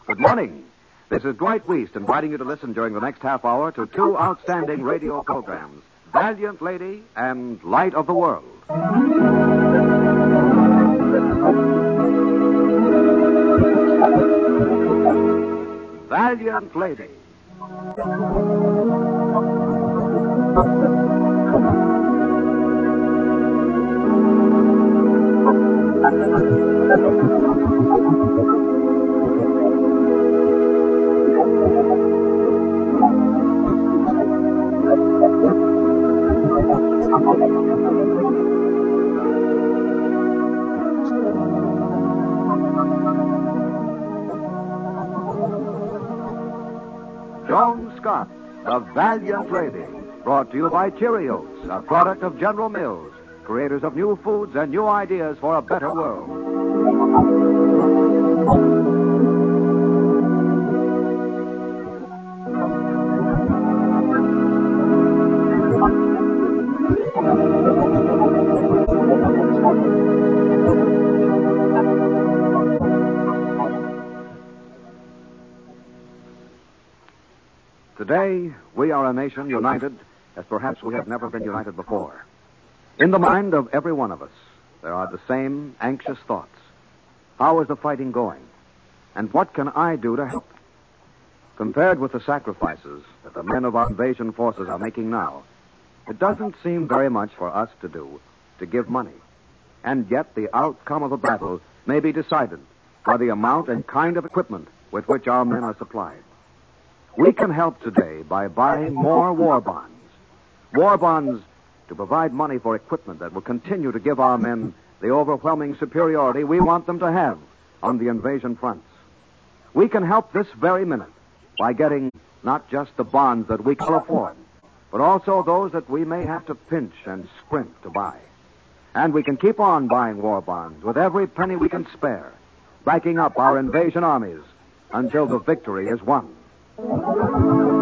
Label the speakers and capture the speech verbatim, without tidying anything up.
Speaker 1: Good morning. This is Dwight Weist inviting you to listen during the next half hour to two outstanding radio programs, Valiant Lady and Light of the World. Valiant Lady. Joan Scott, the Valiant Lady, brought to you by Cheerios, a product of General Mills, creators of new foods and new ideas for a better world. Today, we are a nation united as perhaps we have never been united before. In the mind of every one of us, there are the same anxious thoughts. How is the fighting going? And what can I do to help? Compared with the sacrifices that the men of our invasion forces are making now, it doesn't seem very much for us to do to give money. And yet the outcome of the battle may be decided by the amount and kind of equipment with which our men are supplied. We can help today by buying more war bonds. War bonds to provide money for equipment that will continue to give our men the overwhelming superiority we want them to have on the invasion fronts. We can help this very minute by getting not just the bonds that we can afford, but also those that we may have to pinch and scrimp to buy. And we can keep on buying war bonds with every penny we can spare, backing up our invasion armies until the victory is won.